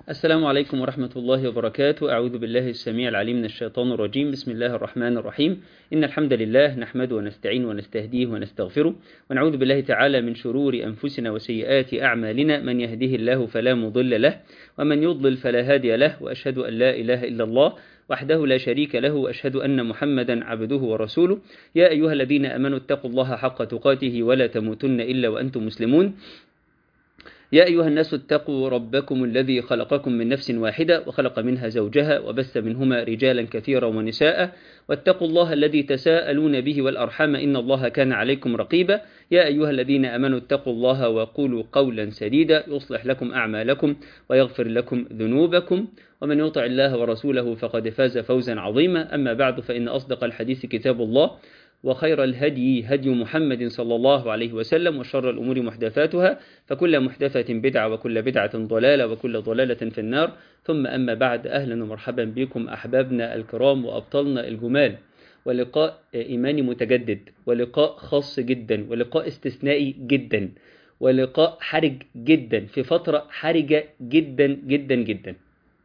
السلام عليكم ورحمة الله وبركاته. أعوذ بالله السميع العليم من الشيطان الرجيم. بسم الله الرحمن الرحيم. إن الحمد لله نحمده ونستعين ونستهديه ونستغفره، ونعوذ بالله تعالى من شرور أنفسنا وسيئات أعمالنا. من يهديه الله فلا مضل له، ومن يضلل فلا هادي له، وأشهد أن لا إله إلا الله وحده لا شريك له، وأشهد أن محمدا عبده ورسوله. يا أيها الذين آمنوا اتقوا الله حق تقاته ولا تموتن إلا وأنتم مسلمون. يا أيها الناس اتقوا ربكم الذي خلقكم من نفس واحدة وخلق منها زوجها وبث منهما رجالا كثيرا ونساء، واتقوا الله الذي تساءلون به والأرحام إن الله كان عليكم رقيبا. يا أيها الذين آمنوا اتقوا الله وقولوا قولا سديدا يصلح لكم أعمالكم ويغفر لكم ذنوبكم، ومن يطع الله ورسوله فقد فاز فوزا عظيما. أما بعد، فإن أصدق الحديث كتاب الله، وخير الهدي هدي محمد صلى الله عليه وسلم، وشر الأمور محدثاتها، فكل محدثة بدعة وكل بدعة ضلالة وكل ضلالة في النار. ثم أما بعد، أهلا ومرحبا بكم أحبابنا الكرام وأبطالنا الجمال، ولقاء إيماني متجدد، ولقاء خاص جدا، ولقاء استثنائي جدا، ولقاء حرج جدا في فترة حرجة جدا جدا جدا.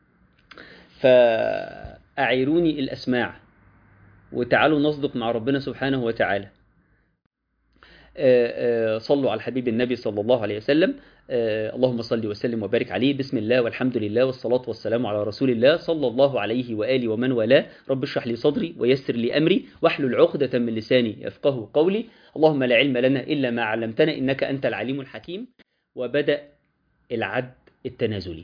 فأعيروني الأسماع وتعالوا نصدق مع ربنا سبحانه وتعالى. صلوا على الحبيب النبي صلى الله عليه وسلم. اللهم صل وسلم وبارك عليه. بسم الله والحمد لله والصلاة والسلام على رسول الله صلى الله عليه وآله ومن والاه. رب اشرح لي صدري ويسر لي أمري واحلل عقدة من لساني يفقه قولي. اللهم لا علم لنا إلا ما علمتنا إنك أنت العليم الحكيم. وبدأ العد التنازلي.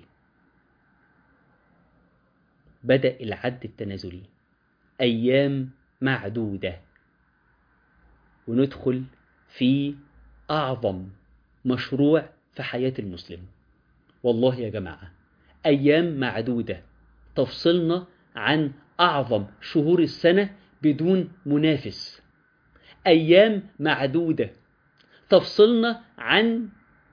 بدأ العد التنازلي، أيام معدودة، وندخل في أعظم مشروع في حياة المسلم. والله يا جماعة، أيام معدودة تفصلنا عن أعظم شهور السنة بدون منافس. أيام معدودة تفصلنا عن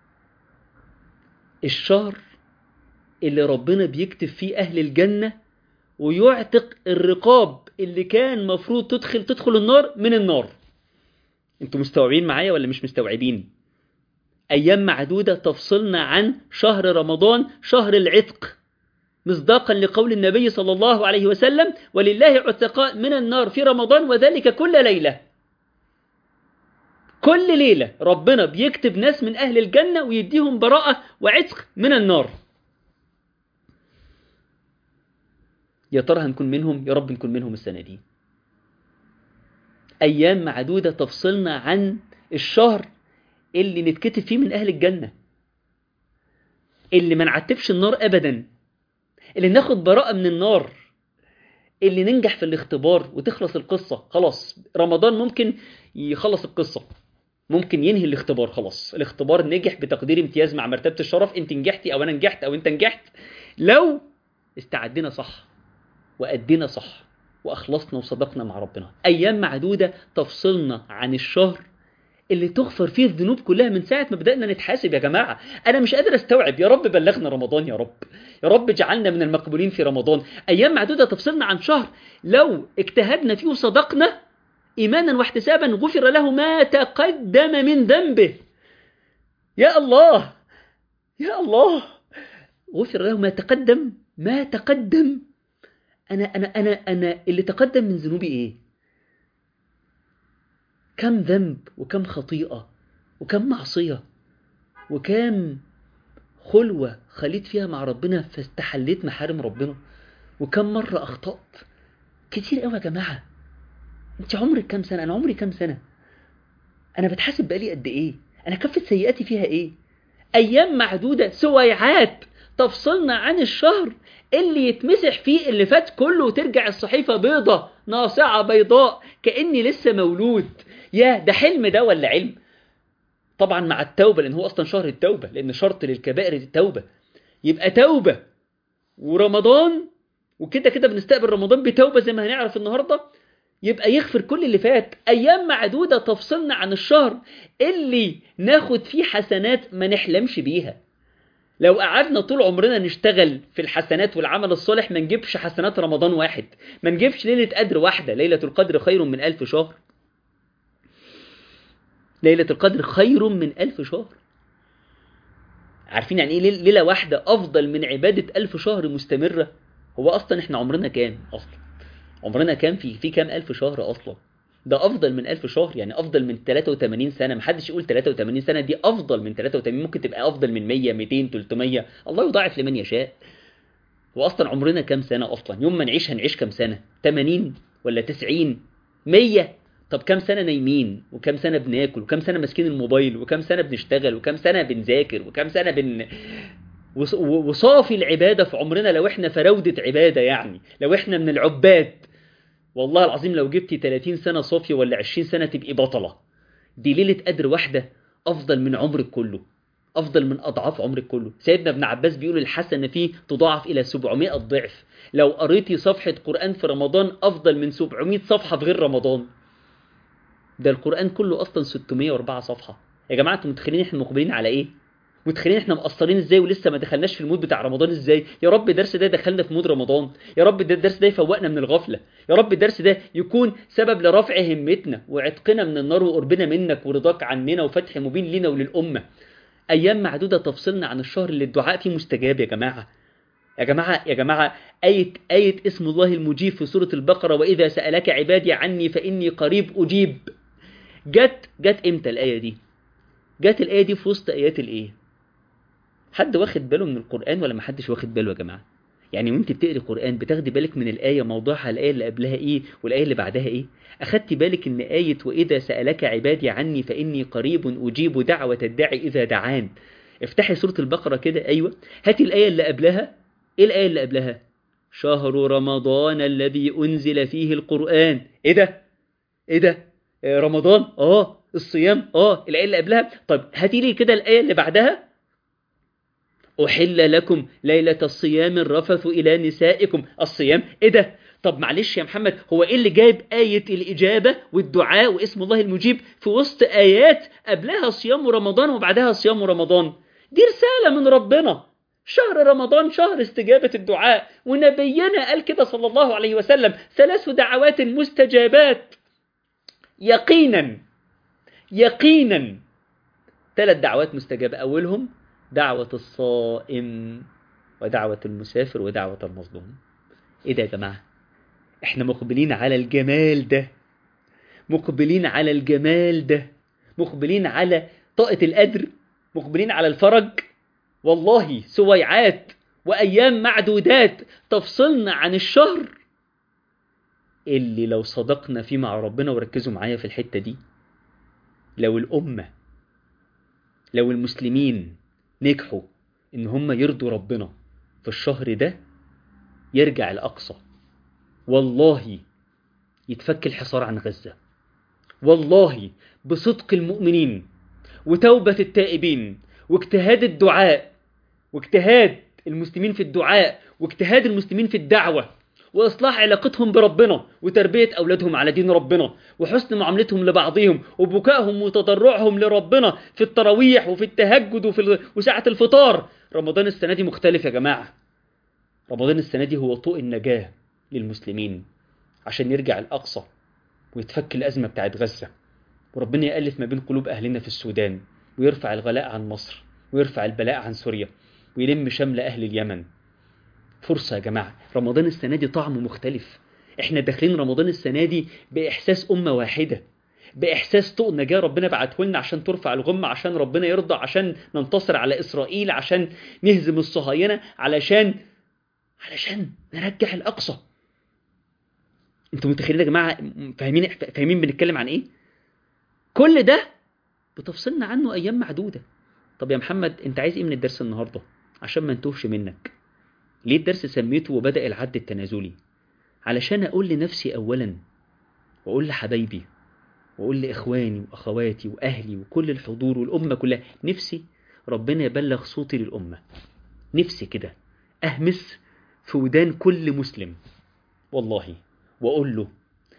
الشهر اللي ربنا بيكتب فيه أهل الجنة ويعتق الرقاب اللي كان مفروض تدخل النار من النار. انتوا مستوعبين معايا ولا مش مستوعبين؟ أيام معدودة تفصلنا عن شهر رمضان، شهر العتق، مصداقا لقول النبي صلى الله عليه وسلم: ولله عتقاء من النار في رمضان وذلك كل ليلة. كل ليلة ربنا بيكتب ناس من أهل الجنة ويديهم براءة وعتق من النار. يا ترى هنكون منهم؟ يا رب نكون منهم السنة دي. أيام معدودة تفصلنا عن الشهر اللي نتكتب فيه من أهل الجنة، اللي ما نعتبش النار أبدا، اللي ناخد براءة من النار، اللي ننجح في الاختبار وتخلص القصة. خلاص رمضان ممكن يخلص القصة، ممكن ينهي الاختبار. خلاص الاختبار نجح بتقدير امتياز مع مرتبة الشرف. انت نجحتي او انا نجحت او انت نجحت لو استعدنا صح وأدينا صح وأخلصنا وصدقنا مع ربنا. أيام معدودة تفصلنا عن الشهر اللي تغفر فيه الذنوب كلها من ساعة ما بدأنا نتحاسب. يا جماعة أنا مش قادر أستوعب. يا رب بلغنا رمضان، يا رب، يا رب اجعلنا من المقبولين في رمضان. أيام معدودة تفصلنا عن شهر لو اجتهدنا فيه وصدقنا إيمانا واحتسابا غفر له ما تقدم من ذنبه. يا الله يا الله، غفر له ما تقدم. أنا اللي تقدم من ذنوبي إيه؟ كم ذنب وكم خطيئة وكم معصية وكم خلوة خليت فيها مع ربنا فاستحليت محارم ربنا، وكم مرة أخطأت. كتير قوي يا جماعة. أنت عمرك كم سنة؟ أنا عمري كم سنة؟ أنا بتحاسب بقالي قد إيه؟ أنا كفة سيئاتي فيها إيه؟ أيام معدودة، سويعات تفصلنا عن الشهر اللي يتمسح فيه اللي فات كله وترجع الصحيفة بيضة ناصعة بيضاء كأني لسه مولود. يا ده حلم ده ولا علم؟ طبعا مع التوبة، لأن هو أصلا شهر التوبة، لأن شرط للكبائر التوبة. يبقى توبة ورمضان، وكده كده بنستقبل رمضان بتوبة زي ما هنعرف النهاردة، يبقى يغفر كل اللي فات. أيام معدودة تفصلنا عن الشهر اللي ناخد فيه حسنات ما نحلمش بيها. لو قعدنا طول عمرنا نشتغل في الحسنات والعمل الصالح ما نجيبش حسنات رمضان واحد، ما نجيبش ليلة قدر واحدة. ليلة القدر خير من 1000 شهر. ليلة القدر خير من 1000 شهر. عارفين يعني ايه ليلة واحدة افضل من عبادة 1000 شهر مستمرة؟ هو اصلا احنا عمرنا كام اصلا؟ عمرنا كام في كام 1000 شهر اصلا؟ ده افضل من 1000 شهر، يعني افضل من 83 سنة. محدش يقول 83 سنة دي افضل من 83، ممكن تبقى افضل من 100 200 300، الله يضاعف لمن يشاء. هو اصلا عمرنا كام سنة اصلا؟ يوم ما نعيش هنعيش كام سنة؟ 80 ولا 90 100؟ طب كام سنة نايمين، وكام سنة بناكل، وكام سنة ماسكين الموبايل، وكام سنة بنشتغل، وكام سنة بنذاكر، وكام سنة وصافي العبادة في عمرنا لو احنا فراودة عبادة، يعني لو احنا من العباد. والله العظيم لو جبتي 30 سنة صافية ولا 20 سنة تبقي بطلة. دي ليلة قدر واحدة أفضل من عمرك كله، أفضل من أضعاف عمرك كله. سيدنا ابن عباس بيقول الحسنة فيه تضاعف إلى 700 ضعف. لو قريتي صفحة قرآن في رمضان أفضل من 700 صفحة في غير رمضان. ده القرآن كله أصلا 604 صفحة. يا جماعة انتوا متخيلين احنا مقبلين على ايه؟ متخيلين احنا مقصرين ازاي ولسه ما دخلناش في المود بتاع رمضان ازاي؟ يا رب الدرس ده دخلنا في مود رمضان، يا رب الدرس ده يفوقنا من الغفلة، يا رب الدرس ده يكون سبب لرفع همتنا وعتقنا من النار وقربنا منك ورضاك عننا وفتح مبين لنا وللأمة. أيام معدودة تفصلنا عن الشهر اللي الدعاء فيه مستجاب يا جماعة. يا جماعة يا جماعة، آية اسم الله المجيب في سورة البقرة، وإذا سألك عبادي عني فإني قريب أجيب. جت امتى الآية دي؟ جت الآية دي في وسط آيات الإيه؟ حد واخد باله من القرآن ولا ما حدش واخد باله يا جماعة؟ يعني وانت بتقري قرآن بتاخدي بالك من الآية موضوعها الآية اللي قبلها إيه والآية اللي بعدها إيه؟ أخدتي بالك إن آية وإذا سألك عبادي عني فإني قريب أجيب دعوة الداعي إذا دعان. افتحي سورة البقرة كده، أيوة، هاتي الآية اللي قبلها. إيه الآية اللي قبلها؟ شهر رمضان الذي أنزل فيه القرآن. إيه ده؟ إيه ده؟ رمضان؟ الصيام؟ الآية اللي قبلها. طب هاتي لي كده الآية اللي بعدها. أحل لكم ليلة الصيام الرفث إلى نسائكم. الصيام؟ إيه ده؟ طب معلش يا محمد، هو إيه اللي جايب آية الإجابة والدعاء واسم الله المجيب في وسط آيات قبلها صيام رمضان وبعدها صيام رمضان؟ دي رسالة من ربنا. شهر رمضان شهر استجابة الدعاء، ونبينا قال كده صلى الله عليه وسلم 3 دعوات مستجابات يقينا. يقينا 3 دعوات مستجابة، أولهم دعوة الصائم ودعوة المسافر ودعوة المظلوم. إيه ده يا جماعة؟ إحنا مقبلين على الجمال ده، مقبلين على الجمال ده، مقبلين على طاقة القدر، مقبلين على الفرج. والله سويعات وأيام معدودات تفصلنا عن الشهر اللي لو صدقنا فيه مع ربنا. وركزوا معايا في الحتة دي، لو الأمة، لو المسلمين نجحوا إن هم يرضوا ربنا في الشهر ده، يرجع الأقصى، والله يتفك الحصار عن غزة، والله بصدق المؤمنين وتوبة التائبين واجتهاد الدعاء واجتهاد المسلمين في الدعاء واجتهاد المسلمين في الدعوة وإصلاح علاقتهم بربنا وتربية أولادهم على دين ربنا وحسن معاملتهم لبعضهم وبكائهم وتضرعهم لربنا في التراويح وفي التهجد وساعة الفطار. رمضان السنة دي مختلف يا جماعة. رمضان السنة دي هو طوق النجاة للمسلمين عشان يرجع الأقصى ويتفك الأزمة بتاعت غزة، وربنا يألف ما بين قلوب أهلنا في السودان، ويرفع الغلاء عن مصر، ويرفع البلاء عن سوريا، ويلم شمل أهل اليمن. فرصة يا جماعة. رمضان السنة دي طعم مختلف. احنا داخلين رمضان السنة دي بإحساس أمة واحدة، بإحساس طوق نجاة ربنا بعته لنا عشان ترفع الغمة، عشان ربنا يرضى، عشان ننتصر على إسرائيل، عشان نهزم الصهاينة، علشان نرجع الأقصى. انتوا متخيلين يا جماعة؟ فاهمين بنتكلم عن ايه؟ كل ده بتفصلنا عنه أيام معدودة. طب يا محمد انت عايز ايه من الدرس النهاردة عشان ما نتوهش منك؟ ليه الدرس سميته وبدأ العد التنازلي؟ علشان أقول لنفسي أولا، وأقول لحبايبي، وأقول لإخواني وأخواتي وأهلي وكل الحضور والأمة كلها، نفسي ربنا يبلغ صوتي للأمة. نفسي كده أهمس في ودان كل مسلم والله، وأقول له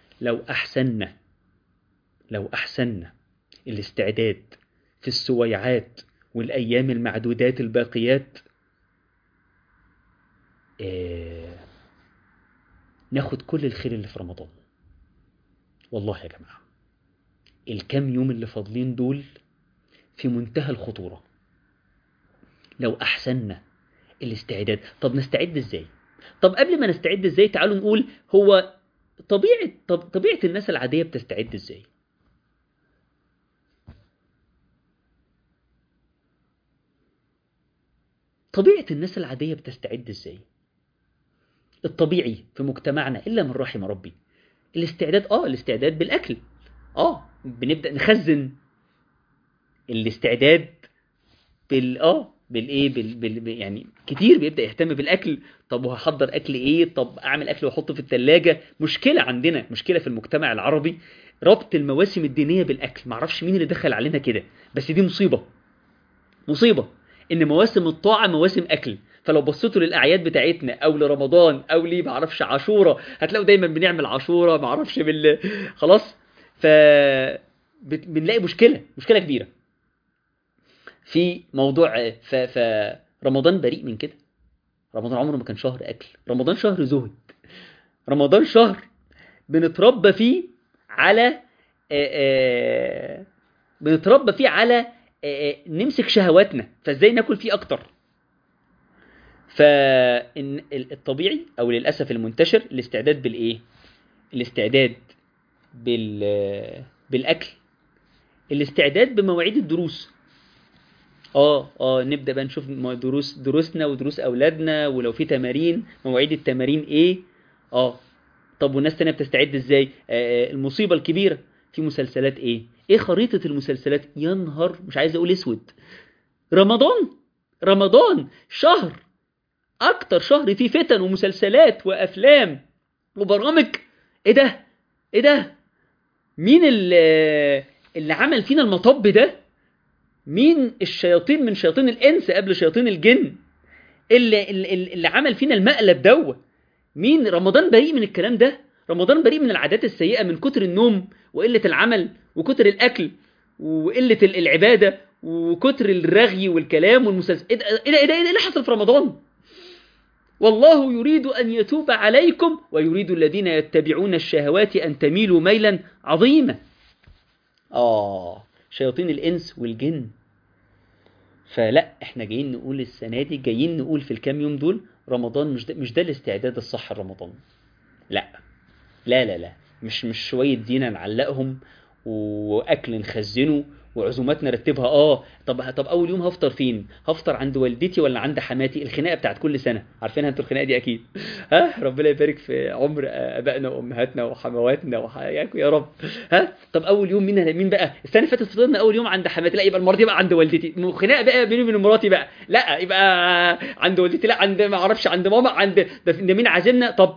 لو أحسننا الاستعداد في السويعات والأيام المعدودات الباقيات، ناخد كل الخير اللي في رمضان. والله يا جماعة الكام يوم اللي فاضلين دول في منتهى الخطورة. لو أحسننا الاستعداد. طب نستعد إزاي؟ طب قبل ما نستعد إزاي تعالوا نقول هو طبيعة الناس العادية بتستعد إزاي؟ طبيعة الناس العادية بتستعد إزاي؟ الطبيعي في مجتمعنا إلا من رحم ربي الاستعداد بالأكل. بنبدأ نخزن الاستعداد بالايه يعني كتير بيبدأ يهتم بالاكل. طب وهحضر اكل ايه؟ طب اعمل اكل واحطه في الثلاجة. مشكلة في المجتمع العربي ربط المواسم الدينية بالاكل. معرفش مين اللي دخل علينا كده، بس دي مصيبة ان مواسم الطاعة مواسم اكل. فلو بصيتوا للاعياد بتاعتنا او لرمضان او ليه معرفش عاشورة، هتلاقوا دايما بنعمل عاشورة معرفش خلاص. بنلاقي مشكلة كبيرة في موضوع رمضان بريء من كده. رمضان عمره ما كان شهر أكل. رمضان شهر زهد. رمضان شهر بنتربى فيه على نمسك شهواتنا، فازاي ناكل فيه أكتر. فإن الطبيعي أو للأسف المنتشر الاستعداد بالإيه؟ الاستعداد بالأكل، الاستعداد بمواعيد الدروس. نبدأ بقى نشوف دروسنا ودروس أولادنا، ولو في تمارين مواعيد التمارين إيه. طب والناس تانية بتستعد إزاي؟ المصيبة الكبيرة في مسلسلات إيه خريطة المسلسلات. ينهر مش عايز أقول اسود. رمضان شهر أكتر شهر فيه فتن ومسلسلات وأفلام وبرامج. إيه ده مين اللي عمل فينا المطب ده؟ مين الشياطين من شياطين الإنس قبل شياطين الجن اللي عمل فينا المقلب دوه؟ مين؟ رمضان بريء من الكلام ده. رمضان بريء من العادات السيئة، من كتر النوم وقلة العمل وكتر الأكل وقلة العبادة وكتر الرغي والكلام والمسلسل. إيه اللي حصل في رمضان؟ والله يريد أن يتوب عليكم ويريد الذين يتبعون الشهوات أن تميلوا ميلا عظيما. شياطين الإنس والجن. فلا احنا جايين نقول السنة دي، جايين نقول في الكام يوم دول رمضان مش ده الاستعداد الصح لرمضان. لا مش شوية زينة نعلقهم وأكل نخزنه وعزومات نرتبها. طب أول يوم هفطر فين؟ هفطر عند والدتي ولا عند حماتي؟ الخناقة بتاعت كل سنة، عارفينها انتوا الخناقة دي أكيد. ربنا يبارك في عمر أبائنا وأمهاتنا وحمواتنا وحياكم يا رب. طب أول يوم مين بقى؟ السنة اللي فاتت فطرنا أول يوم عند حماتي، لا يبقى المرة دي بقى عند والدتي. خناقة بقى بيني وبين مراتي بقى، لا يبقى عند والدتي، لا عند ما أعرفش عند ماما، عند ده مين عازمنا. طب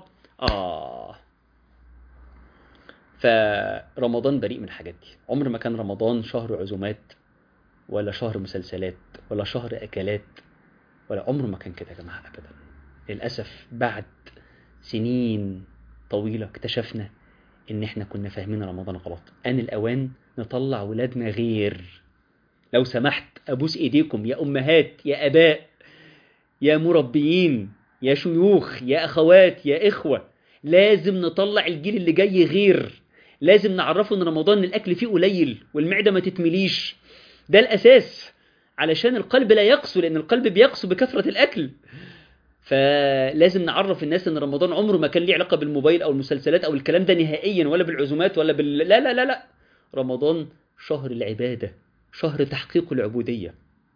فرمضان بريء من الحاجات دي. عمر ما كان رمضان شهر عزومات ولا شهر مسلسلات ولا شهر أكلات، ولا عمره ما كان كده يا جماعة أبدا. للأسف بعد سنين طويلة اكتشفنا إن إحنا كنا فاهمين رمضان غلط. آن الأوان نطلع ولادنا غير. لو سمحت أبوس إيديكم يا أمهات يا أباء يا مربيين يا شيوخ يا أخوات يا إخوة، لازم نطلع الجيل اللي جاي غير. لازم نعرفه ان رمضان الاكل فيه قليل والمعده ما تتمليش. ده الاساس علشان القلب لا يقسو، لان القلب بيقسو بكثره الاكل. فلازم نعرف الناس ان رمضان عمره ما كان ليه علاقه بالموبايل او المسلسلات او الكلام ده نهائيا، ولا بالعزومات ولا لا لا لا لا. رمضان شهر العباده، شهر تحقيق العبوديه.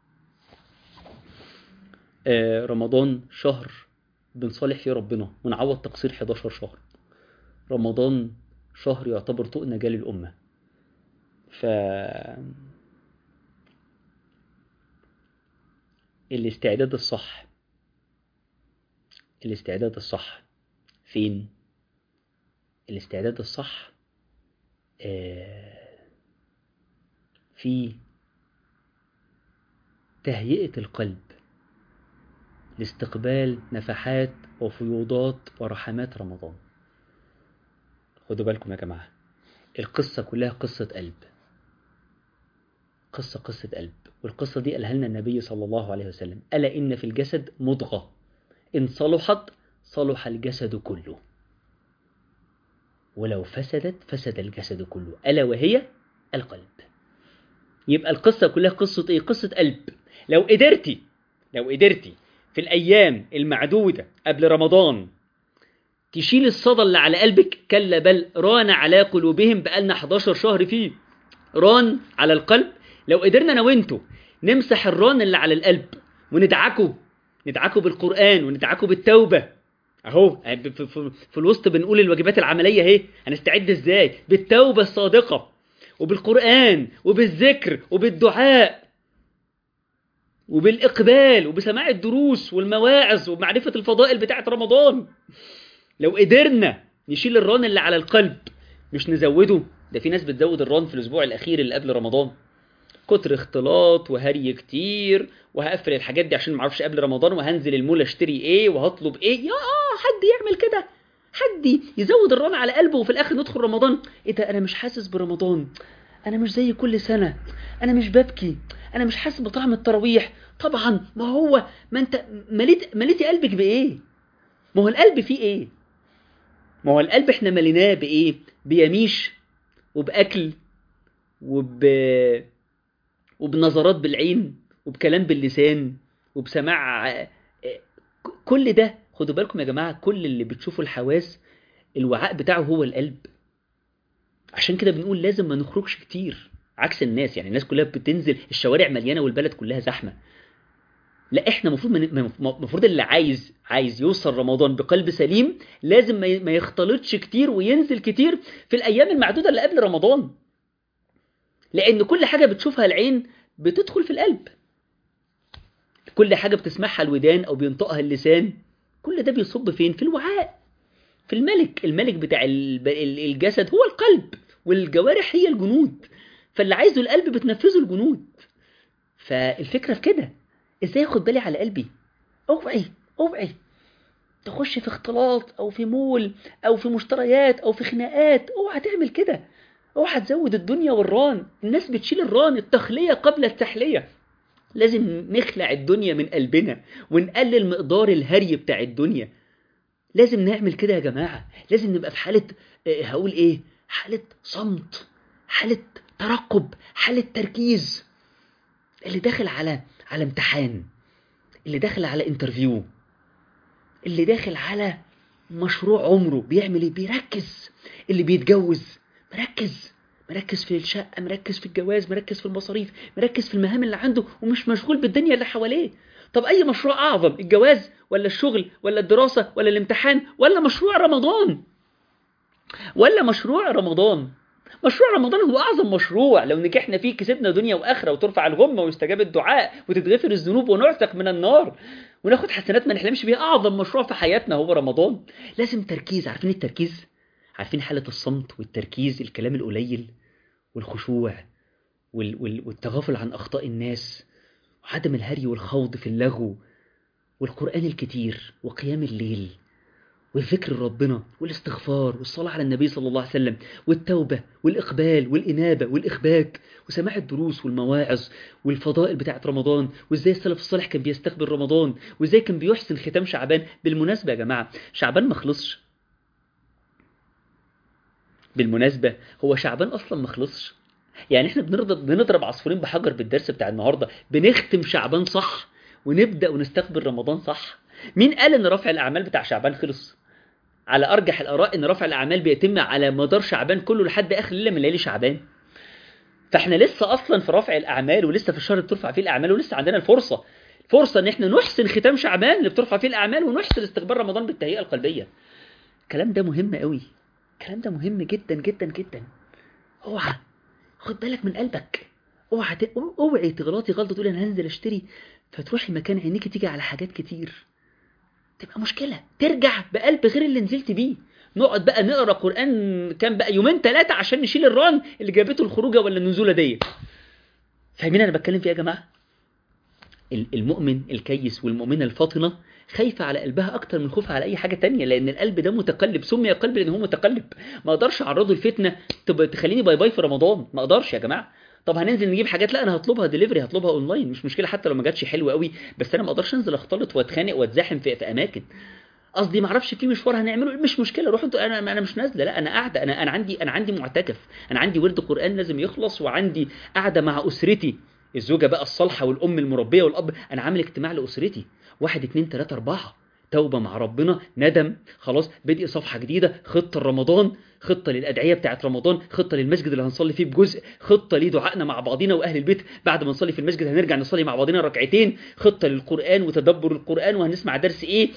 رمضان شهر بنصالح فيه ربنا ونعوض تقصير 11 شهر. رمضان شهر يعتبر طوق نجاة للأمة. الاستعداد الصح فين؟ الاستعداد الصح في تهيئة القلب لاستقبال نفحات وفيوضات ورحمات رمضان. خدوا بالكم يا جماعة، القصة كلها قصة قلب. قصة قلب، والقصة دي قالها لنا النبي صلى الله عليه وسلم: ألا إن في الجسد مضغة إن صلحت صلح الجسد كله، ولو فسدت فسد الجسد كله، ألا وهي القلب. يبقى القصة كلها قصة إيه؟ قصة قلب. لو قدرتي لو قدرتي في الأيام المعدودة قبل رمضان تشيل الصدى اللي على قلبك، كلا بل ران على قلوبهم، بقالنا 11 شهر فيه ران على القلب. لو قدرنا أنا وإنتوا نمسح الران اللي على القلب ندعكه بالقرآن وندعكه بالتوبة. اهو في الوسط بنقول الواجبات العملية اهي، هنستعد ازاي؟ بالتوبة الصادقة وبالقرآن وبالذكر وبالدعاء وبالإقبال وبسماع الدروس والمواعظ ومعرفة الفضائل بتاعة رمضان. لو قدرنا نشيل الران اللي على القلب مش نزوده، ده في ناس بتزود الران في الأسبوع الأخير اللي قبل رمضان، كتر اختلاط وهري كتير، وهقفل الحاجات دي عشان معرفش قبل رمضان، وهنزل المول اشتري ايه وهطلب ايه. يا حد يعمل كده؟ حد يزود الران على قلبه وفي الآخر ندخل رمضان ايه ده؟ أنا مش حاسس برمضان، أنا مش زي كل سنة، أنا مش ببكي، أنا مش حاسس بطعم التراويح. طبعا ما انت مليتي قلبك بإيه؟ ما هو القلب فيه ايه؟ ما هو القلب احنا مليناه بايه؟ بيميش وبأكل وبنظرات بالعين وبكلام باللسان وبسماع. كل ده خدوا بالكم يا جماعة، كل اللي بتشوفوا الحواس الوعاء بتاعه هو القلب. عشان كده بنقول لازم ما نخرجش كتير عكس الناس. يعني الناس كلها بتنزل، الشوارع مليانة والبلد كلها زحمة. لا، احنا المفروض اللي عايز يوصل رمضان بقلب سليم لازم ما يختلطش كتير وينزل كتير في الأيام المعدودة اللي قبل رمضان، لأن كل حاجة بتشوفها العين بتدخل في القلب، كل حاجة بتسمعها الودان أو بينطقها اللسان، كل ده بيصب فين؟ في الوعاء، في الملك بتاع الجسد هو القلب، والجوارح هي الجنود، فاللي عايزه القلب بتنفذه الجنود. فالفكرة في كده، ازاي اخد بالي على قلبي؟ اوعي تخش في اختلاط او في مول او في مشتريات او في خناقات. اوعى تعمل كده، اوعى تزود الدنيا والران. الناس بتشيل الران، التخلية قبل التحلية. لازم نخلع الدنيا من قلبنا ونقلل مقدار الهري بتاع الدنيا. لازم نعمل كده يا جماعة. لازم نبقى في حالة هقول ايه، حالة صمت، حالة ترقب، حالة تركيز. اللي داخل على امتحان، اللي داخل على انترفيو، اللي داخل على مشروع عمره بيعمل ايه؟ بيركز. اللي بيتجوز مركز في الشقة، مركز في الجواز، مركز في المصاريف، مركز في المهام اللي عنده ومش مشغول بالدنيا اللي حواليه. طب أي مشروع أعظم، الجواز ولا الشغل ولا الدراسة ولا الامتحان ولا مشروع رمضان؟ مشروع رمضان هو أعظم مشروع. لو نجحنا فيه كسبنا دنيا وآخرة، وترفع الغمة ويستجاب الدعاء وتتغفر الذنوب ونعتق من النار وناخد حسنات ما نحلمش بيها. أعظم مشروع في حياتنا هو رمضان. لازم تركيز. عارفين التركيز؟ عارفين حالة الصمت والتركيز، الكلام القليل والخشوع والتغافل عن أخطاء الناس وعدم الهري والخوض في اللغو والقرآن الكتير وقيام الليل والذكر ربنا والاستغفار والصلاة على النبي صلى الله عليه وسلم والتوبة والإقبال والإنابة والإخباك وسماع الدروس والمواعظ والفضائل بتاعت رمضان، وإزاي السلف الصالح كان بيستقبل رمضان، وإزاي كان بيحسن ختام شعبان. بالمناسبة يا جماعة، شعبان ما خلصش. بالمناسبة هو شعبان أصلا ما خلصش. يعني احنا بنضرب عصفورين بحجر بالدرس بتاع النهاردة. بنختم شعبان صح ونبدأ ونستقبل رمضان صح. مين قال ان رفع الأعمال بتاع شعبان خلص؟ على أرجح الآراء ان رفع الأعمال بيتم على مدار شعبان كله لحد آخر ليلة من ليالي شعبان. فاحنا لسه أصلا في رفع الأعمال، ولسه في الشهر اللي بترفع فيه الأعمال، ولسه عندنا الفرصة ان احنا نحسن ختام شعبان اللي بترفع فيه الأعمال، ونحسن استقبال رمضان بالتهيئة القلبية. الكلام ده مهم قوي، الكلام ده مهم جدا جدا جدا. اوعى خد بالك من قلبك. اوعي تغلطي غلطه تقولي انا هنزل اشتري فتروحي مكان عينيكي تيجي على حاجات كتير، تبقى مشكله. ترجع بقلب غير اللي نزلت بيه. نقعد بقى نقرا قران كام بقى يومين 3 عشان نشيل الران اللي جابته الخروجه ولا النزوله دي. فاهمين انا بتكلم فيه يا جماعه؟ المؤمن الكيس والمؤمنه الفاطنه خايفة على قلبها أكتر من خوفها على أي حاجة تانية، لأن القلب ده متقلب. سمي قلب لأن هو متقلب. ما أقدرش أعرضه الفتنة تخليني باي باي في رمضان. ما أقدرش يا جماعة. طب هننزل نجيب حاجات، لا أنا هطلبها دليفري، هطلبها أونلاين، مش مشكلة حتى لو ما جاتش حلوة قوي، بس أنا ما أقدرش أنزل أختلط وأتخانق وأتزاحم في أماكن. قصدي ما اعرفش في مشوار هنعمله، مش مشكله، روحوا انتوا. انا مش نازله، لا انا قاعده. انا عندي معتكف، انا عندي ورد قران لازم يخلص، وعندي قاعده مع اسرتي الزوجة بقى الصالحة والأم المربية والأب، أنا عامل اجتماع لأسرتي، 1 2 3 4، توبة مع ربنا، ندم، خلاص بدء صفحة جديدة، خطة لرمضان، خطة للأدعية بتاعت رمضان، خطة للمسجد اللي هنصلي فيه بجزء، خطة لدعائنا مع بعضنا وأهل البيت بعد ما نصلي في المسجد هنرجع نصلي مع بعضنا ركعتين، خطة للقرآن وتدبر القرآن وهنسمع درس إيه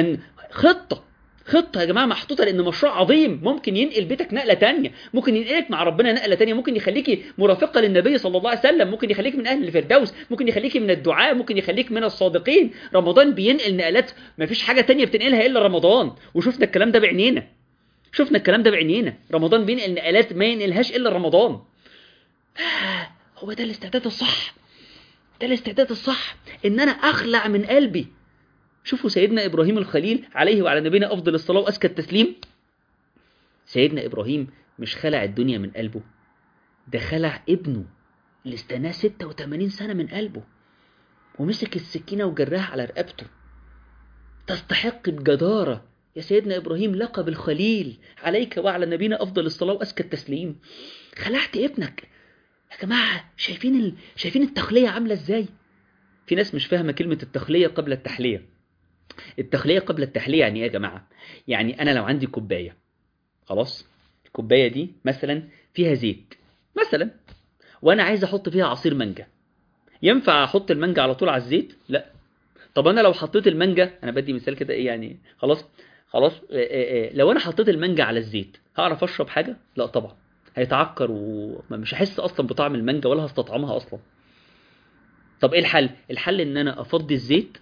خطة يا جماعة محطوطة، لأن مشروع عظيم ممكن ينقل بيتك نقلة تانية، ممكن ينقلك مع ربنا نقلة تانية، ممكن يخليكي مرافقة للنبي صلى الله عليه وسلم، ممكن يخليك من أهل الفردوس، ممكن يخليك من الدعاء، ممكن يخليك من الصادقين. رمضان بينقل نقلات مفيش حاجة تانية بتنقلها إلا رمضان، وشفنا الكلام ده بعينينا. رمضان بينقل نقلات ما ينقلهاش إلا رمضان. هو ده الاستعداد الصح، إن أنا أخلع من قلبي. شوفوا سيدنا إبراهيم الخليل عليه وعلى نبينا أفضل الصلاة وأزكى التسليم. سيدنا إبراهيم مش خلع الدنيا من قلبه، ده خلع ابنه اللي استناه 86 سنة من قلبه، ومسك السكينة وجراها على رقبته. تستحق بجدارة يا سيدنا إبراهيم لقب الخليل عليك وعلى نبينا أفضل الصلاة وأزكى التسليم. خلعت ابنك يا جماعة. شايفين التخلية عاملة إزاي؟ في ناس مش فاهمة كلمة التخلية قبل التحلية. التخلية قبل التحلية يعني ايه يا جماعة؟ يعني انا لو عندي كوباية، خلاص الكوباية دي مثلا فيها زيت مثلا، وانا عايز احط فيها عصير مانجا، ينفع احط المانجا على طول على الزيت؟ لا. طب انا لو حطيت المانجا، انا بدي مثال كده ايه يعني، خلاص لو انا حطيت المانجا على الزيت هعرف اشرب حاجة؟ لا طبعا، هيتعكر ومش هحس اصلا بطعم المانجا ولا هستطعمها اصلا. طب ايه الحل ان انا افضي الزيت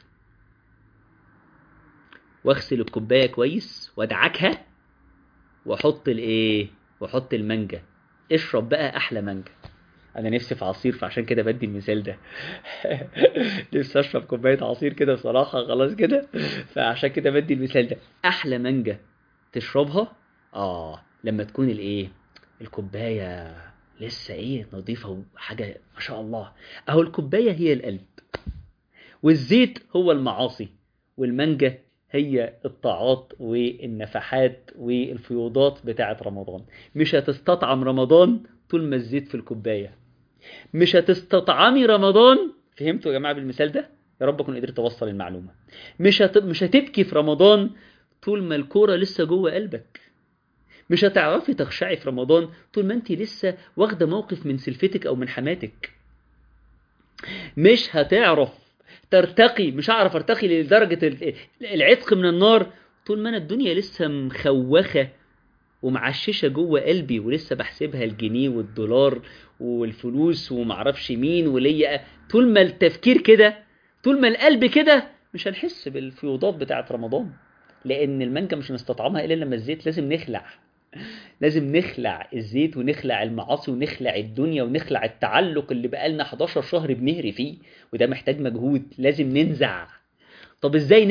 واغسل الكوبايه كويس وادعكها واحط المانجا، اشرب بقى احلى مانجا. انا نفسي في عصير، فعشان كده بدي المثال ده. نفسي اشرب كوبايه عصير كده بصراحه، خلاص كده، فعشان كده بدي المثال ده. احلى مانجا تشربها لما تكون الكوبايه لسه نظيفه وحاجه ما شاء الله. اهو الكوبايه هي القلب، والزيت هو المعاصي، والمانجا هي الطاعات والنفحات والفيوضات بتاعة رمضان. مش هتستطعم رمضان طول ما الزيت في الكوباية، مش هتستطعمي رمضان. فهمتوا يا جماعة بالمثال ده؟ يا رب أكون قدرت أوصل المعلومة. مش هتبكي في رمضان طول ما الكورة لسه جوه قلبك. مش هتعرفي تخشعي في رمضان طول ما انت لسه واخدة موقف من سلفتك أو من حماتك. مش هتعرف ترتقي، مش هعرف ارتقي لدرجة العتق من النار طول ما انا الدنيا لسه مخوخة ومعششة جوه قلبي، ولسه بحسبها الجنيه والدولار والفلوس ومعرفش مين وليا. طول ما التفكير كده، طول ما القلب كده، مش هنحس بالفيوضات بتاعت رمضان. لان المانجا مش هنستطعمها الا لما الزيت. لازم نخلع الزيت ونخلع المعاصي ونخلع الدنيا ونخلع التعلق اللي بقالنا 11 شهر بنهري فيه، وده محتاج مجهود. لازم ننزع. طب ازاي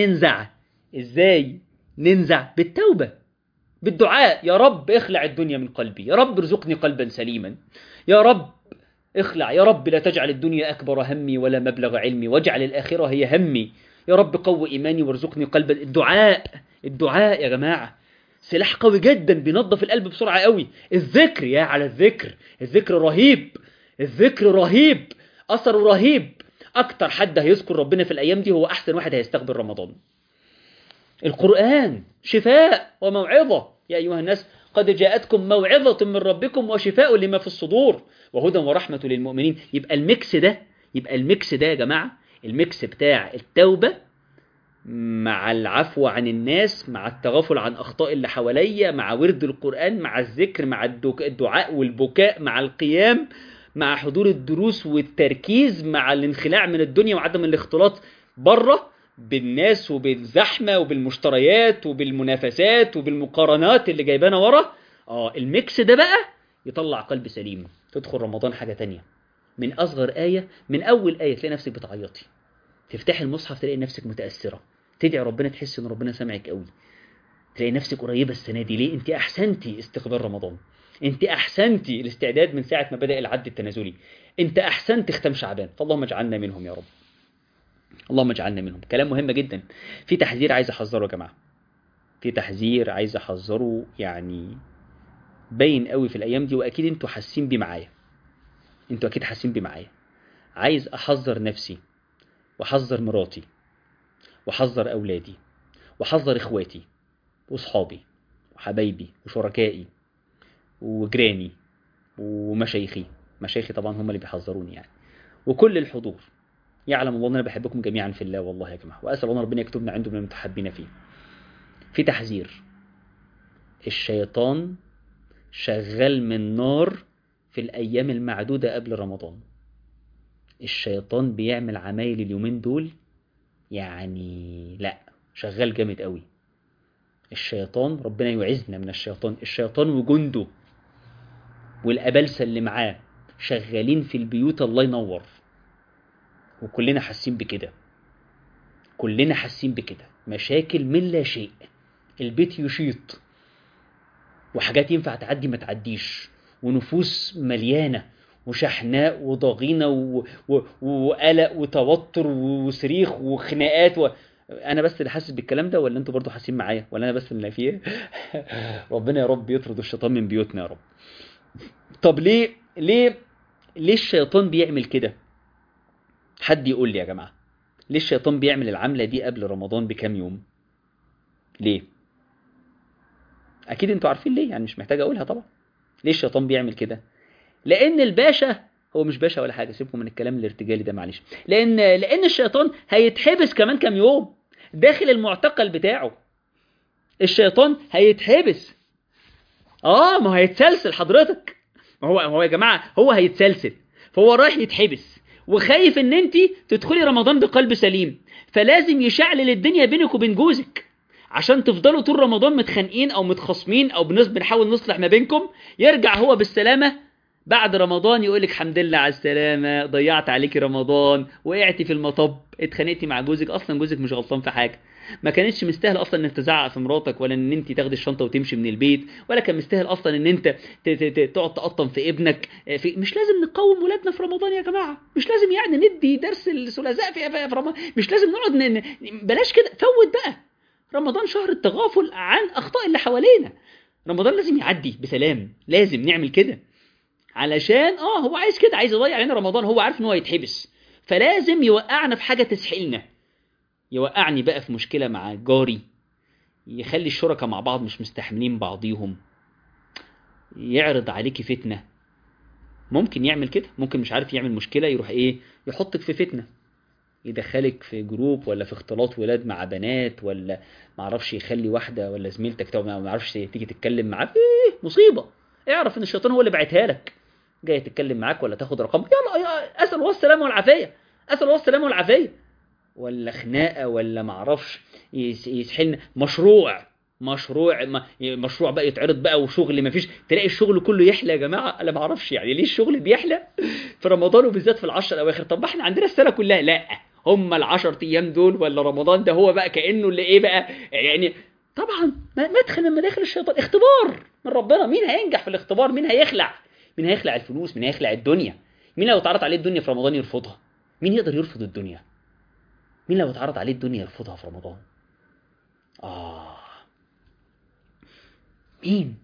ننزع؟ بالتوبة، بالدعاء. يا رب اخلع الدنيا من قلبي، يا رب ارزقني قلبا سليما، يا رب اخلع، يا رب لا تجعل الدنيا أكبر همي ولا مبلغ علمي، واجعل الآخرة هي همي، يا رب قوي إيماني وارزقني قلبا. الدعاء يا جماعة سلاح قوي جدا، بينظف القلب بسرعة قوي. الذكر، يا على الذكر رهيب، أثره رهيب. أكتر حد هيذكر ربنا في الأيام دي هو أحسن واحد هيستقبل رمضان. القرآن شفاء وموعظة، يا أيها الناس قد جاءتكم موعظة من ربكم وشفاء لما في الصدور وهدى ورحمة للمؤمنين. يبقى الميكس ده يا جماعة، الميكس بتاع التوبة مع العفو عن الناس، مع التغافل عن أخطاء اللي حواليا، مع ورد القرآن، مع الذكر، مع الدعاء والبكاء، مع القيام، مع حضور الدروس والتركيز، مع الانخلاع من الدنيا وعدم الاختلاط بره بالناس وبالزحمة وبالمشتريات وبالمنافسات وبالمقارنات اللي جايبانا ورا. الميكس ده بقى يطلع قلب سليم. تدخل رمضان حاجة تانية، من أصغر آية، من أول آية تلاقي نفسك بتعيطي، تفتحي المصحف تلاقي نفسك متأثرة، تدعي ربنا تحس ان ربنا سامعك قوي، تلاقي نفسك قريبة السنة دي. ليه؟ انت احسنتي استقبال رمضان، انت احسنتي الاستعداد من ساعة ما بدأ العد التنازلي، انت احسنت ختام شعبان. فاللهم اجعلنا منهم يا رب، اللهم اجعلنا منهم. كلام مهم جدا. في تحذير عايز احذره يا جماعة، يعني باين قوي في الايام دي، واكيد انتوا حاسين بيه معايا. عايز احذر نفسي واحذر مراتي واحذر اولادي واحذر اخواتي واصحابي وحبايبي وشركائي وجيراني ومشايخي. مشايخي طبعا هم اللي بيحذروني يعني، وكل الحضور. يعلم الله ان انا بحبكم جميعا في الله والله يا جماعه، واسال الله ربنا يكتبنا عنده من المتحبين فيه. في تحذير، الشيطان شغال من نار في الايام المعدوده قبل رمضان. الشيطان بيعمل عمايل اليومين دول يعني، لا شغال جامد قوي. الشيطان ربنا يعزنا من الشيطان. الشيطان وجنده والأبلسة اللي معاه شغالين في البيوت، الله ينور. وكلنا حاسين بكده، كلنا حاسين بكده. مشاكل من لا شيء، البيت يشيط، وحاجات ينفع تعدي ما تعديش، ونفوس مليانة وشحناء وضغينة وقلق وتوتر وصريخ وخناقات انا بس اللي حاسس بالكلام ده، ولا انتوا برضو حاسين معايا، ولا انا بس اللي فيه؟ ربنا يا رب يطرد الشيطان من بيوتنا يا رب. طب ليه الشيطان بيعمل كده؟ حد يقول لي يا جماعة، ليه الشيطان بيعمل العملة دي قبل رمضان بكام يوم؟ ليه؟ اكيد انتوا عارفين ليه، يعني مش محتاج اقولها طبعا. ليه الشيطان بيعمل كده؟ لان الباشا، هو مش باشا ولا حاجة، سيبكم من الكلام الارتجالي ده معلش. لان الشيطان هيتحبس كمان كام يوم داخل المعتقل بتاعه. الشيطان هيتحبس، ما هيتسلسل حضرتك. ما هو يا جماعة هو هيتسلسل، فهو رايح يتحبس وخايف ان انت تدخلي رمضان بقلب سليم، فلازم يشعلل الدنيا بينك وبين جوزك عشان تفضلوا طول رمضان متخانقين او متخاصمين او بنحاول نصلح ما بينكم. يرجع هو بالسلامة بعد رمضان يقولك الحمد لله على السلامة، ضيعت عليكي رمضان، وقعتي في المطب، اتخانقتي مع جوزك. اصلا جوزك مش غلطان في حاجة، ما كانتش مستاهل اصلا انك تزعق في مراتك، ولا ان انت تاخدي الشنطه وتمشي من البيت، ولا كان مستاهل اصلا ان انت تقعد تقطم في ابنك. مش لازم نقوم ولادنا في رمضان يا جماعه، مش لازم يعني ندي درس الثلاثاء في رمضان، مش لازم نقعد بلاش كده، فوت بقى. رمضان شهر التغافل عن اخطاء اللي حوالينا. رمضان لازم يعدي بسلام، لازم نعمل كده علشان هو عايز كده، عايز يضيع علينا رمضان. هو عارف ان هو يتحبس، فلازم يوقعنا في حاجه تسحلنا. يوقعني بقى في مشكلة مع جاري، يخلي الشركاء مع بعض مش مستحملين بعضيهم، يعرض عليكي فتنة. ممكن يعمل كده، ممكن مش عارف يعمل مشكلة، يروح يحطك في فتنة، يدخلك في جروب ولا في اختلاط ولاد مع بنات، ولا معرفش يخلي واحدة ولا زميلتك معرفش تيجي تتكلم معاك. مصيبة. اعرف ان الشيطان هو اللي بعتها لك، جاي تتكلم معاك ولا تاخد رقم، يلا اسأل الله السلامة والعافية، اسأل الله السلامة والعافية. ولا خناقة ولا معرفش يسحلنا مشروع بقى يتعرض بقى، وشغل ما فيش، تلاقي الشغل كله يحلى يا جماعة. انا معرفش يعني ليه الشغل بيحلى في رمضان وبالذات في العشر الاواخر. طب ما احنا عندنا السنة كلها، لا هم ال10 ايام دول ولا رمضان ده هو بقى كأنه اللي بقى يعني. طبعا مدخل من مداخل الشيطان، اختبار من ربنا. مين هينجح في الاختبار؟ مين هيخلع الفلوس؟ مين هيخلع الدنيا؟ مين لو اتعرض عليه الدنيا في رمضان يرفضها؟ مين يقدر يرفض الدنيا؟ مين لو اتعرض عليه الدنيا يرفضها في رمضان؟ مين؟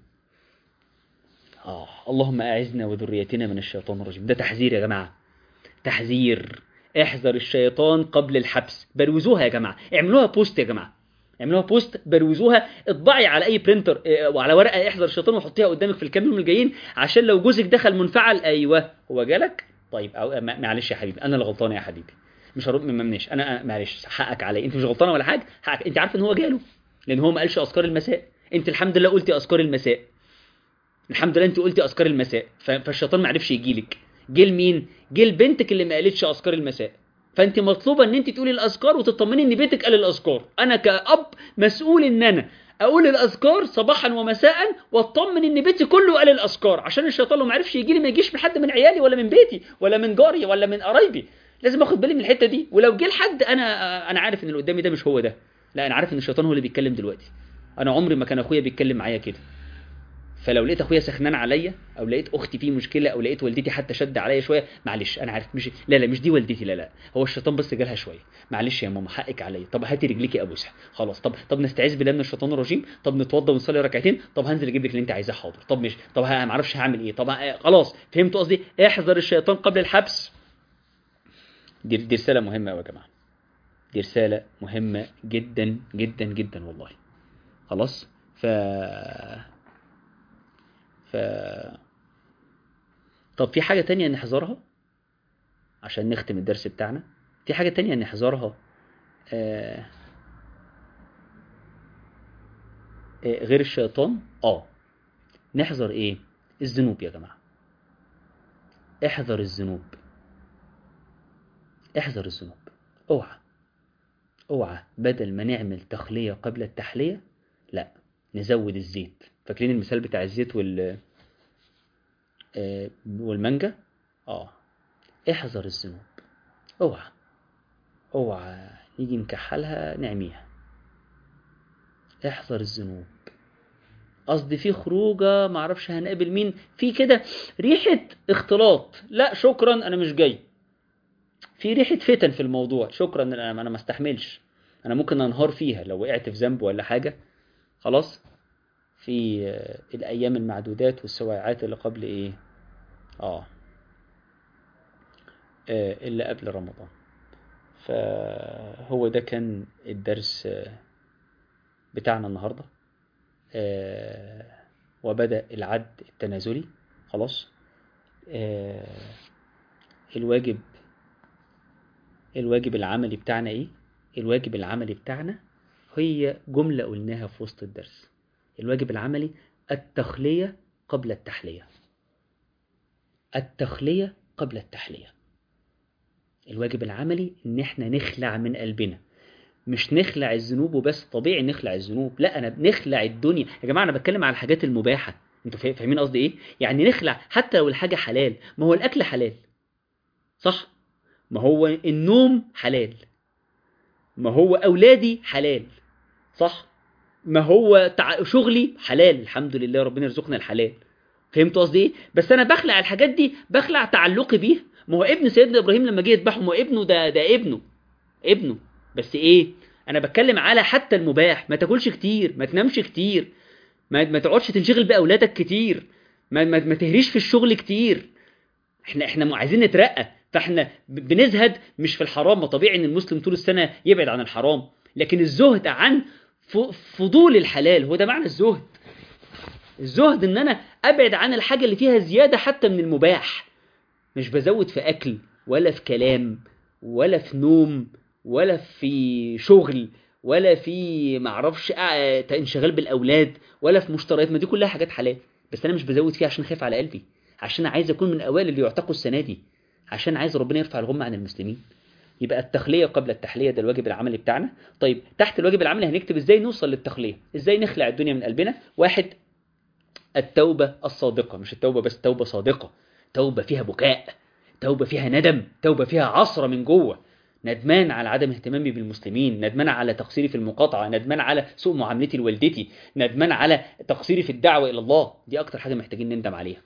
اللهم أعزنا وذريتنا من الشيطان الرجيم. ده تحذير يا جماعة، تحذير. احذر الشيطان قبل الحبس. بروزوها يا جماعة، اعملوها بوست يا جماعة، اعملوها بوست، بروزوها، اطبعي على اي برينتر وعلى ورقة احذر الشيطان، وحطيها قدامك في الكام يوم الجايين، عشان لو جوزك دخل منفعل، ايوه هو جالك، طيب معلش يا حبيبي، انا اللي غلطانه يا حبيبي، مش هرد منش، انا معلش حقك عليا، انت مش غلطانه ولا حاجه، حقك. انت عارف ان هو جاله لان هو ما قالش اذكار المساء، انت الحمد لله قلتي اذكار المساء، الحمد لله انت قلتي اذكار المساء، فالشيطان ما عرفش يجيلك. جه مين؟ جه بنتك اللي ما قالتش اذكار المساء، فانت مطلوبه ان انت تقولي الاذكار وتطمني ان بيتك قال الاذكار. انا كأب مسؤول ان انا اقول الاذكار صباحا ومساء، واطمن ان بيتي كله قال الاذكار، عشان الشيطان لو ما عرفش يجي لي ما يجيش من حد من عيالي ولا من بيتي ولا من جاري ولا من قرايبي. لازم اخد بالي من الحته دي. ولو جه لحد انا عارف ان اللي قدامي ده مش هو ده، لا انا عارف ان الشيطان هو اللي بيتكلم دلوقتي. انا عمري ما كان اخويا بيتكلم معايا كده، فلو لقيت اخويا سخنان عليا، او لقيت اختي فيه مشكله، او لقيت والدتي حتى شد عليا شويه، معلش انا عارف مش لا مش دي والدتي، لا هو الشيطان بس جالها شويه، معلش يا ماما حقك عليا، طب هاتي رجليكي ابوسها، خلاص، طب نستعيذ بالله من الشيطان الرجيم، طب نتوضى ونصلي ركعتين، طب هنزل اجيب لك اللي انت عايزاه، حاضر، طب مش طب ما اعرفش هعمل ايه، طب خلاص فهمت قصدي. احذر الشيطان قبل الحبس. دي رسالة مهمة يا جماعة، دي رسالة مهمة جدا جدا جدا والله. خلاص. ف طب في حاجة تانية نحذرها عشان نختم الدرس بتاعنا. في حاجة تانية نحذرها غير الشيطان. نحذر ايه؟ الذنوب يا جماعة. احذر الذنوب، احذر الذنوب. اوعى بدل ما نعمل تخلية قبل التحلية، لا نزود الزيت. فاكرين المثال بتاع الزيت والمانجا؟ احذر الذنوب. اوعى نيجي نكحلها نعميها. احذر الذنوب. قصدي في خروجه معرفش هنقابل مين، في كده ريحة اختلاط، لا شكرا انا مش جاي. في ريحة فتن في الموضوع، شكرا انا ما استحملش، انا ممكن انهار فيها لو وقعت في ذنب ولا حاجة. خلاص. في الايام المعدودات والسواعات اللي قبل ايه اللي قبل رمضان. فهو ده كان الدرس بتاعنا النهاردة. وبدأ العد التنازلي. خلاص. الواجب العملي بتاعنا ايه؟ الواجب العملي بتاعنا هي جملة قلناها في وسط الدرس. الواجب العملي التخلية قبل التحلية. التخلية قبل التحلية. الواجب العملي ان احنا نخلع من قلبنا، مش نخلع الذنوب وبس. طبيعي نخلع الذنوب، لا انا بنخلع الدنيا يا جماعة. انا بتكلم على الحاجات المباحة، انتوا فاهمين قصدي ايه؟ يعني نخلع حتى لو الحاجة حلال. ما هو الاكل حلال صح، ما هو النوم حلال، ما هو اولادي حلال صح، ما هو شغلي حلال الحمد لله، ربنا يرزقنا الحلال. فهمت قصدي ايه؟ بس انا بخلع الحاجات دي، بخلع تعلقي بيه. ما هو ابن سيدنا ابراهيم لما جه يذبحه، ما هو ابنه ده ابنه. بس ايه؟ انا بتكلم على حتى المباح. ما تاكلش كتير، ما تنامش كتير، ما تقعدش تنشغل باولادك كتير، ما تهريش في الشغل كتير. احنا عايزين نترقى، فاحنا بنزهد مش في الحرام. ما طبيعي ان المسلم طول السنة يبعد عن الحرام، لكن الزهد عن فضول الحلال هو ده معنى الزهد. الزهد ان انا ابعد عن الحاجة اللي فيها زيادة حتى من المباح. مش بزود في اكل ولا في كلام ولا في نوم ولا في شغل ولا في معرفش انشغال بالاولاد ولا في مشتريات. ما دي كلها حاجات حلال، بس انا مش بزود فيها عشان خايف على قلبي، عشان عايز اكون من اوائل اللي يعتقوا السنة دي، عشان عايز ربنا يرفع الغمة عن المسلمين. يبقى التخلية قبل التحلية ده الواجب العملي بتاعنا. طيب تحت الواجب العملي هنكتب ازاي نوصل للتخلية، ازاي نخلع الدنيا من قلبنا. 1. التوبة الصادقة، مش التوبة بس، توبة صادقة، توبة فيها بكاء، توبة فيها ندم، توبة فيها عصرة من جوه. ندمان على عدم اهتمامي بالمسلمين، ندمان على تقصيري في المقاطعة، ندمان على سوء معاملتي لوالدتي، ندمان على تقصيري في الدعوة إلى الله. دي أكتر حاجة محتاجين نندم عليها.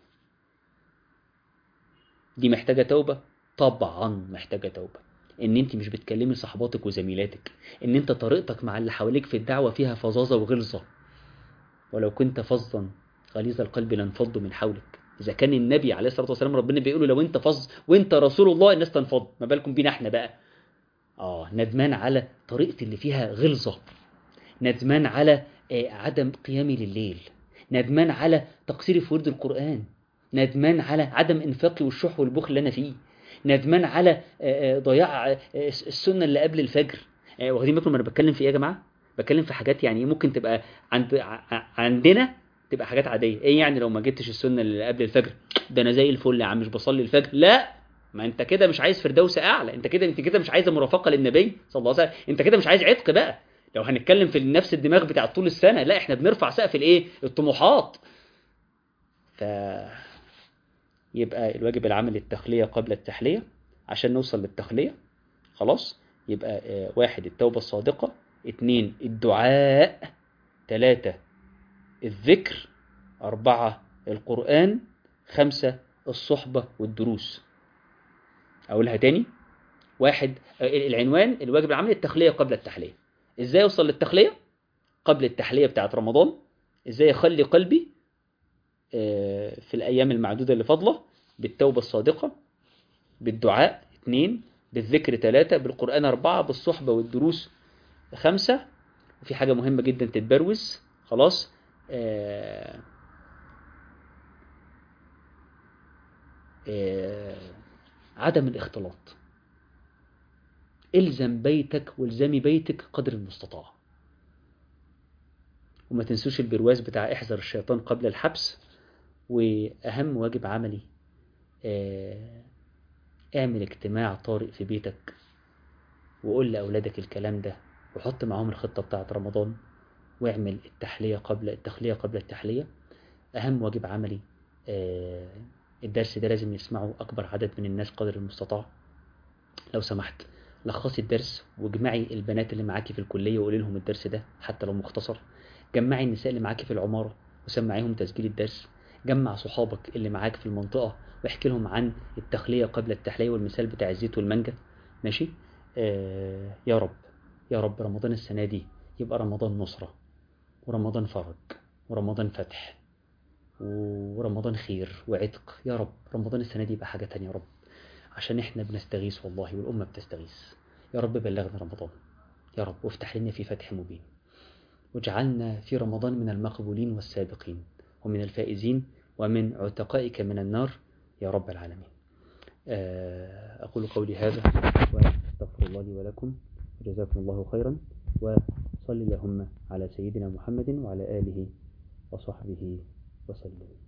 دي محتاجة توبة، طبعا محتاجة توبة. ان انت مش بتكلمي صحباتك وزميلاتك، ان انت طريقتك مع اللي حواليك في الدعوة فيها فظاظة وغلظة. ولو كنت فظا غليظ القلب لانفضوا من حولك. اذا كان النبي عليه الصلاة والسلام ربنا بيقوله لو انت فظ وانت رسول الله الناس تنفض، ما بالكم بينا احنا بقى. ندمان على طريقتي اللي فيها غلظة، ندمان على عدم قيامي لليل، ندمان على تقصيري في ورد القرآن، ندمان على عدم انفاقي والشح والبخل اللي انا فيه، ندمان على ضياع السنة اللي قبل الفجر. واخدين بالكم انا بتكلم في ايه يا جماعة؟ بتكلم في حاجات يعني ممكن تبقى عندنا تبقى حاجات عادية. ايه يعني لو ما جبتش السنة اللي قبل الفجر؟ ده انا زي الفل يا عم، مش بصلي الفجر. لا، ما انت كده مش عايز فردوس اعلى، انت كده مش عايز مرافقة للنبي صلى الله عليه وسلم، انت كده مش عايز عتق بقى. لو هنتكلم في نفس الدماغ بتاع طول السنة، لا احنا بنرفع سقف الايه؟ الطموحات. يبقى الواجب العملي التخلية قبل التحلية عشان نوصل للتخلية. خلاص. يبقى 1 التوبة الصادقة، 2 الدعاء، 3 الذكر، 4 القرآن، 5 الصحبة والدروس. أقولها تاني. 1 العنوان الواجب العملي التخلية قبل التحلية. ازاي اوصل للتخلية قبل التحلية بتاعت رمضان؟ ازاي اخلي قلبي في الأيام المعدودة اللي فاضلة؟ بالتوبة الصادقة، بالدعاء 2، بالذكر 3، بالقرآن 4، بالصحبة والدروس 5. وفي حاجة مهمة جدا تتبروز خلاص، عدم الاختلاط. الزم بيتك والزمي بيتك قدر المستطاع. وما تنسوش البرواز بتاع احذر الشيطان قبل الحبس. وأهم واجب عملي، اعمل اجتماع طارئ في بيتك وقول لأولادك الكلام ده، وحط معاهم الخطة بتاعة رمضان، واعمل التخلية قبل التحلية. أهم واجب عملي، الدرس ده لازم يسمعه أكبر عدد من الناس قدر المستطاع. لو سمحت لخصي الدرس واجمعي البنات اللي معاكي في الكلية وقولي لهم الدرس ده حتى لو مختصر. جمعي النساء اللي معاكي في العمارة وسمعيهم تسجيل الدرس. جمع صحابك اللي معاك في المنطقة واحكي لهم عن التخلية قبل التحلية والمثال بتاع الزيت والمانجا. ماشي. يا رب، يا رب رمضان السنة دي يبقى رمضان نصرة، ورمضان فرج، ورمضان فتح، ورمضان خير وعتق. يا رب رمضان السنة دي يبقى حاجة تانية يا رب، عشان احنا بنستغيث والله والأمة بتستغيث. يا رب بلغنا رمضان يا رب، وافتح لنا في فتح مبين، واجعلنا في رمضان من المقبولين والسابقين ومن الفائزين ومن عتقائك من النار يا رب العالمين. أقول قولي هذا وأستغفر الله لي ولكم، جزاكم الله خيرا، وصل اللهم على سيدنا محمد وعلى آله وصحبه وسلم.